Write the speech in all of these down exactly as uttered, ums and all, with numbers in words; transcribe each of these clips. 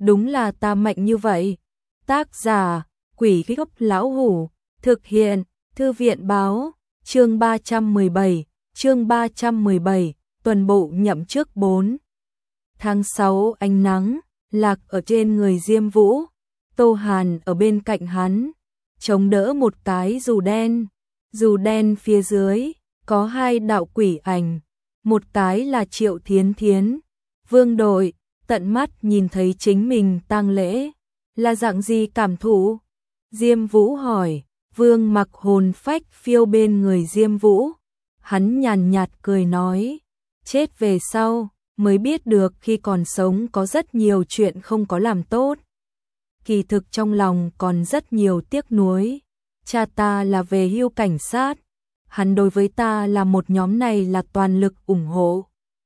đúng là ta mạnh như vậy. Tác giả, Quỷ Gốc Lão Hủ, thực hiện, Thư viện báo, chương ba trăm mười bảy, chương ba trăm mười bảy, tuần bộ nhậm chức bốn. Tháng sáu ánh nắng, lạc ở trên người Diêm Vũ, Tô Hàn ở bên cạnh hắn, chống đỡ một cái dù đen. Dù đen phía dưới, có hai đạo quỷ ảnh, một cái là Triệu Thiến Thiến. Vương Đội, tận mắt nhìn thấy chính mình tang lễ, là dạng gì cảm thụ? Diêm Vũ hỏi, Vương Mặc hồn phách phiêu bên người Diêm Vũ. Hắn nhàn nhạt cười nói, chết về sau, mới biết được khi còn sống có rất nhiều chuyện không có làm tốt. Kỳ thực trong lòng còn rất nhiều tiếc nuối. Cha ta là về hưu cảnh sát, hắn đối với ta là một nhóm này là toàn lực ủng hộ.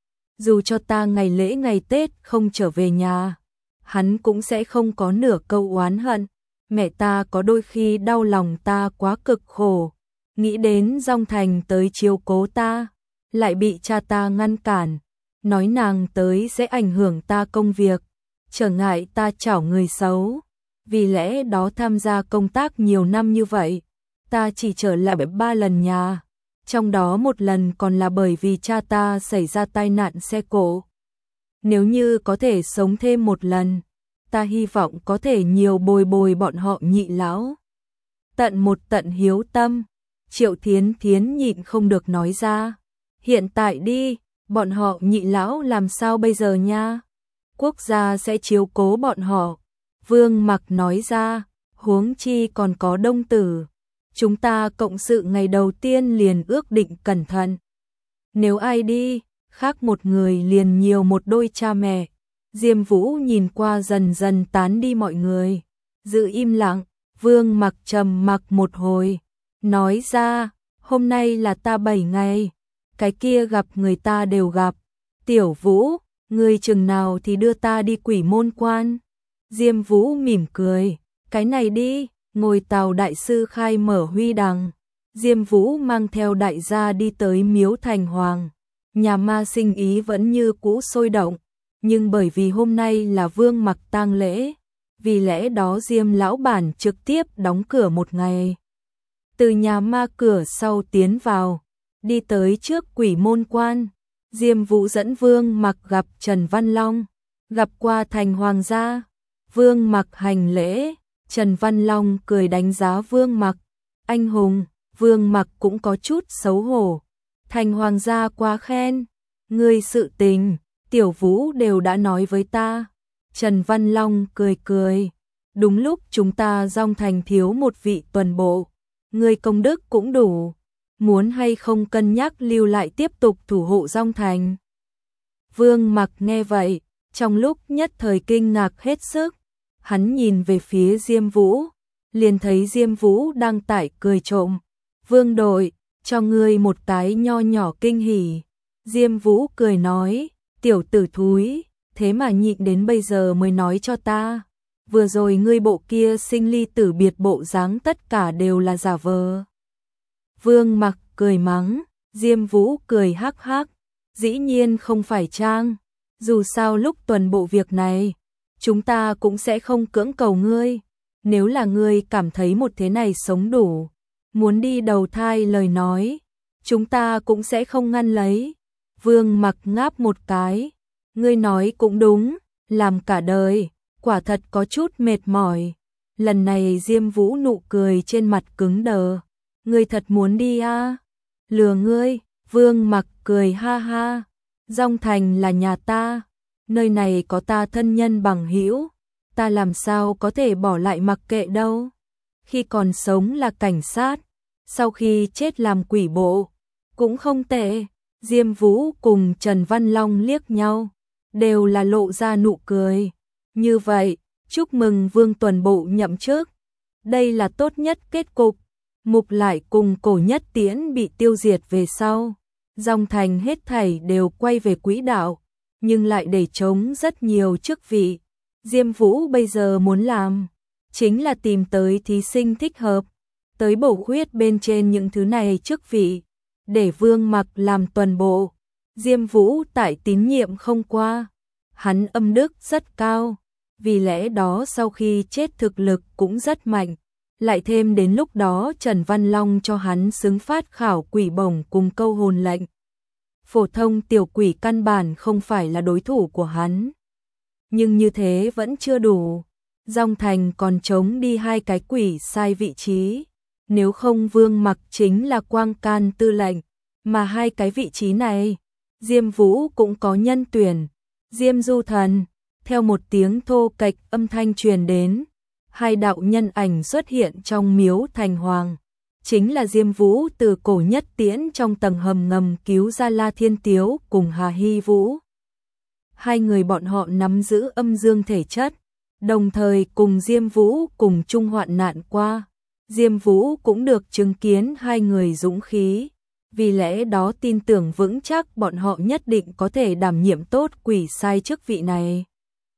Dù cho ta ngày lễ ngày Tết không trở về nhà, hắn cũng sẽ không có nửa câu oán hận. Mẹ ta có đôi khi đau lòng ta quá cực khổ, nghĩ đến Dong Thành tới chiếu cố ta, lại bị cha ta ngăn cản, nói nàng tới sẽ ảnh hưởng ta công việc, trở ngại ta chảo người xấu. Vì lẽ đó tham gia công tác nhiều năm như vậy, ta chỉ trở lại ba lần nhà, trong đó một lần còn là bởi vì cha ta xảy ra tai nạn xe cộ. Nếu như có thể sống thêm một lần, ta hy vọng có thể nhiều bồi bồi bọn họ Nhị lão. Tận một tận hiếu tâm, Triệu Thiến Thiến nhịn không được nói ra. Hiện tại đi, bọn họ Nhị lão làm sao bây giờ nha? Quốc gia sẽ chiếu cố bọn họ. Vương Mặc nói ra, huống chi còn có Đông Tử. Chúng ta cộng sự ngày đầu tiên liền ước định cẩn thận. Nếu ai đi, khác một người liền nhiều một đôi cha mẹ. Diêm Vũ nhìn qua dần dần tán đi mọi người, giữ im lặng. Vương Mặc trầm mặc một hồi, nói ra, hôm nay là ta bảy ngày, cái kia gặp người ta đều gặp. Tiểu Vũ, ngươi chừng nào thì đưa ta đi Quỷ Môn Quan? Diêm Vũ mỉm cười, cái này đi, ngồi tàu đại sư khai mở huy đằng. Diêm Vũ mang theo đại gia đi tới Miếu Thành Hoàng, nhà ma sinh ý vẫn như cũ sôi động, nhưng bởi vì hôm nay là Vương Mặc tang lễ, vì lẽ đó Diêm lão bản trực tiếp đóng cửa một ngày. Từ nhà ma cửa sau tiến vào, đi tới trước Quỷ Môn Quan, Diêm Vũ dẫn Vương Mặc gặp Trần Văn Long, gặp qua thành hoàng gia. Vương Mặc hành lễ, Trần Văn Long cười đánh giá Vương Mặc, anh hùng. Vương Mặc cũng có chút xấu hổ, thành hoàng gia quá khen, ngươi sự tình, Tiểu Vũ đều đã nói với ta. Trần Văn Long cười cười, đúng lúc chúng ta Dong Thành thiếu một vị tuần bộ, ngươi công đức cũng đủ, muốn hay không cân nhắc lưu lại tiếp tục thủ hộ Dong Thành. Vương Mặc nghe vậy, trong lúc nhất thời kinh ngạc hết sức, hắn nhìn về phía Diêm Vũ, liền thấy Diêm Vũ đang tại cười trộm. Vương Đội, cho ngươi một cái nho nhỏ kinh hỉ. Diêm Vũ cười nói, tiểu tử thúi, thế mà nhịn đến bây giờ mới nói cho ta. Vừa rồi ngươi bộ kia sinh ly tử biệt bộ dáng tất cả đều là giả vờ. Vương Mặc cười mắng, Diêm Vũ cười hắc hắc, dĩ nhiên không phải trang, dù sao lúc tuần bộ việc này, chúng ta cũng sẽ không cưỡng cầu ngươi, nếu là ngươi cảm thấy một thế này sống đủ, muốn đi đầu thai lời nói, chúng ta cũng sẽ không ngăn lấy. Vương Mặc ngáp một cái, ngươi nói cũng đúng, làm cả đời, quả thật có chút mệt mỏi. Lần này Diêm Vũ nụ cười trên mặt cứng đờ, ngươi thật muốn đi à? Lừa ngươi. Vương Mặc cười ha ha, Dong Thành là nhà ta, nơi này có ta thân nhân bằng hữu, ta làm sao có thể bỏ lại mặc kệ đâu. Khi còn sống là cảnh sát, sau khi chết làm quỷ bộ, cũng không tệ. Diêm Vũ cùng Trần Văn Long liếc nhau, đều là lộ ra nụ cười. Như vậy, chúc mừng Vương tuần bộ nhậm chức. Đây là tốt nhất kết cục. Mục Lại cùng Cổ Nhất Tiễn bị tiêu diệt về sau, Dong Thành hết thảy đều quay về quỹ đạo, nhưng lại để trống rất nhiều chức vị. Diêm Vũ bây giờ muốn làm, chính là tìm tới thí sinh thích hợp, tới bổ khuyết bên trên những thứ này chức vị, để Vương Mặc làm tuần bộ. Diêm Vũ tại tín nhiệm không qua, hắn âm đức rất cao, vì lẽ đó sau khi chết thực lực cũng rất mạnh. Lại thêm đến lúc đó Trần Văn Long cho hắn xứng phát khảo quỷ bổng cùng câu hồn lệnh. Phổ thông tiểu quỷ căn bản không phải là đối thủ của hắn. Nhưng như thế vẫn chưa đủ. Dòng Thành còn chống đi hai cái quỷ sai vị trí. Nếu không Vương Mặc chính là Quang Can tư lệnh. Mà hai cái vị trí này, Diêm Vũ cũng có nhân tuyển. Diêm Du Thần, theo một tiếng thô kệch âm thanh truyền đến. Hai đạo nhân ảnh xuất hiện trong miếu thành hoàng. Chính là Diêm Vũ từ Cổ Nhất Tiễn trong tầng hầm ngầm cứu ra La Thiên Tiếu cùng Hà Hy Vũ. Hai người bọn họ nắm giữ âm dương thể chất, đồng thời cùng Diêm Vũ cùng chung hoạn nạn qua. Diêm Vũ cũng được chứng kiến hai người dũng khí, vì lẽ đó tin tưởng vững chắc bọn họ nhất định có thể đảm nhiệm tốt quỷ sai chức vị này.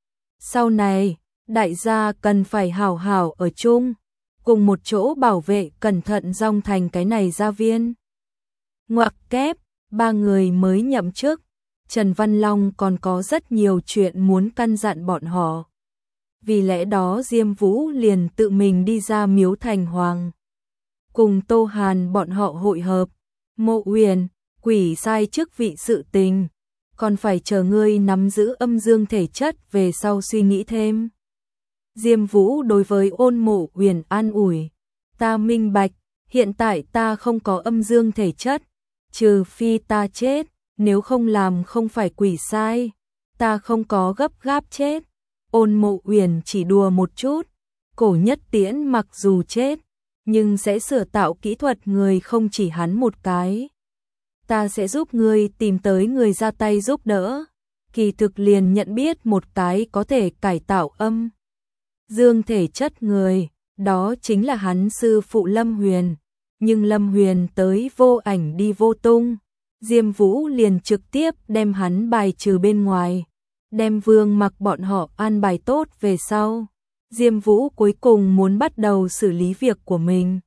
Sau này, đại gia cần phải hảo hảo ở chung, cùng một chỗ bảo vệ cẩn thận Dòng Thành cái này gia viên. Ngoặc kép, ba người mới nhậm chức, Trần Văn Long còn có rất nhiều chuyện muốn căn dặn bọn họ. Vì lẽ đó Diêm Vũ liền tự mình đi ra miếu thành hoàng. Cùng Tô Hàn bọn họ hội hợp, Mộ Uyển, quỷ sai chức vị sự tình, còn phải chờ ngươi nắm giữ âm dương thể chất về sau suy nghĩ thêm. Diêm Vũ đối với Ôn Mộ Uyển an ủi, ta minh bạch, hiện tại ta không có âm dương thể chất, trừ phi ta chết, nếu không làm không phải quỷ sai, ta không có gấp gáp chết. Ôn Mộ Uyển chỉ đùa một chút, Cổ Nhất Tiễn mặc dù chết, nhưng sẽ sửa tạo kỹ thuật người không chỉ hắn một cái. Ta sẽ giúp ngươi tìm tới người ra tay giúp đỡ. Kỳ thực liền nhận biết một cái có thể cải tạo âm dương thể chất người, đó chính là hắn sư phụ Lâm Huyền. Nhưng Lâm Huyền tới vô ảnh đi vô tung, Diêm Vũ liền trực tiếp đem hắn bài trừ bên ngoài, đem Vương Mặc bọn họ an bài tốt về sau. Diêm Vũ cuối cùng muốn bắt đầu xử lý việc của mình.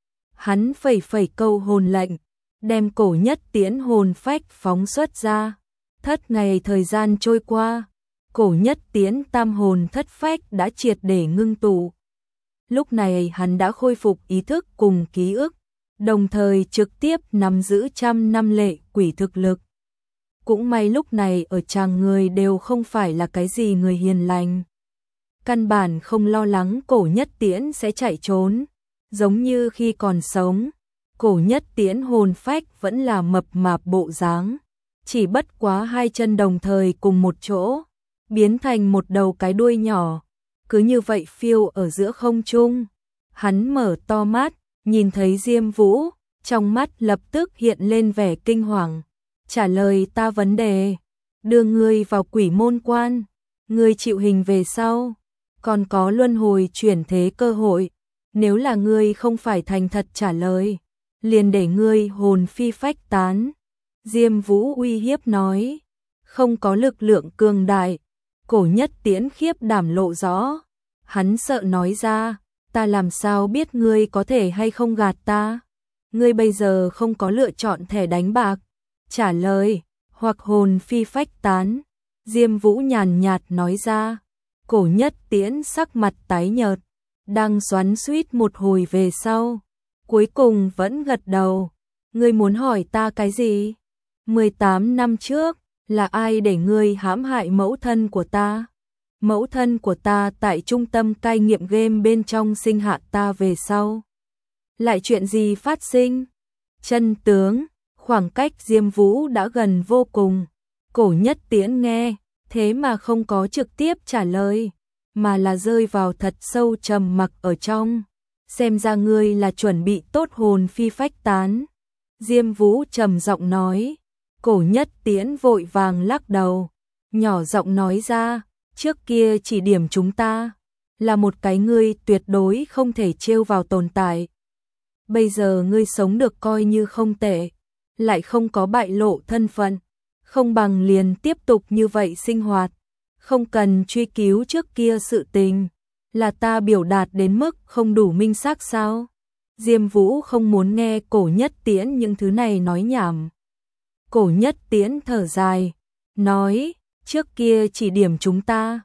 Hắn phẩy phẩy câu hồn lệnh, đem Cổ Nhất Tiễn hồn phách phóng xuất ra. Thất ngày thời gian trôi qua, Cổ Nhất Tiễn tam hồn thất phách đã triệt để ngưng tụ. Lúc này hắn đã khôi phục ý thức cùng ký ức, đồng thời trực tiếp nắm giữ trăm năm lệ quỷ thực lực. Cũng may lúc này ở chàng người đều không phải là cái gì người hiền lành. Căn bản không lo lắng Cổ Nhất Tiễn sẽ chạy trốn, giống như khi còn sống. Cổ Nhất Tiễn hồn phách vẫn là mập mạp bộ dáng, chỉ bất quá hai chân đồng thời cùng một chỗ, biến thành một đầu cái đuôi nhỏ, cứ như vậy phiêu ở giữa không trung. Hắn mở to mắt, nhìn thấy Diêm Vũ, trong mắt lập tức hiện lên vẻ kinh hoàng. Trả lời ta vấn đề, đưa ngươi vào quỷ môn quan, ngươi chịu hình về sau, còn có luân hồi chuyển thế cơ hội. Nếu là ngươi không phải thành thật trả lời, liền để ngươi hồn phi phách tán. Diêm Vũ uy hiếp nói, không có lực lượng cường đại. Cổ Nhất Tiễn khiếp đảm lộ rõ, hắn sợ nói ra, ta làm sao biết ngươi có thể hay không gạt ta? Ngươi bây giờ không có lựa chọn thẻ đánh bạc. Trả lời, hoặc hồn phi phách tán. Diêm Vũ nhàn nhạt nói ra. Cổ Nhất Tiễn sắc mặt tái nhợt, đang xoắn xuýt một hồi về sau, cuối cùng vẫn gật đầu. Ngươi muốn hỏi ta cái gì? mười tám năm trước, là ai để ngươi hãm hại mẫu thân của ta? Mẫu thân của ta tại trung tâm cai nghiện game bên trong sinh hạ ta về sau. Lại chuyện gì phát sinh? Chân tướng, khoảng cách Diêm Vũ đã gần vô cùng. Cổ Nhất Tiễn nghe, thế mà không có trực tiếp trả lời, mà là rơi vào thật sâu trầm mặc ở trong. Xem ra ngươi là chuẩn bị tốt hồn phi phách tán. Diêm Vũ trầm giọng nói. Cổ Nhất Tiễn vội vàng lắc đầu, nhỏ giọng nói ra, trước kia chỉ điểm chúng ta, là một cái ngươi tuyệt đối không thể trêu vào tồn tại. Bây giờ ngươi sống được coi như không tệ, lại không có bại lộ thân phận, không bằng liền tiếp tục như vậy sinh hoạt, không cần truy cứu trước kia sự tình. Là ta biểu đạt đến mức không đủ minh xác sao? Diêm Vũ không muốn nghe Cổ Nhất Tiễn những thứ này nói nhảm. Cổ Nhất Tiễn thở dài, nói, trước kia chỉ điểm chúng ta,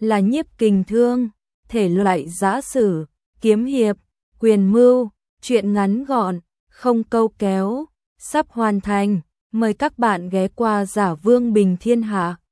là nhiếp kình thương, thể loại giã sử, kiếm hiệp, quyền mưu, truyện ngắn gọn, không câu kéo, sắp hoàn thành. Mời các bạn ghé qua Giả Vương Bình Thiên Hạ.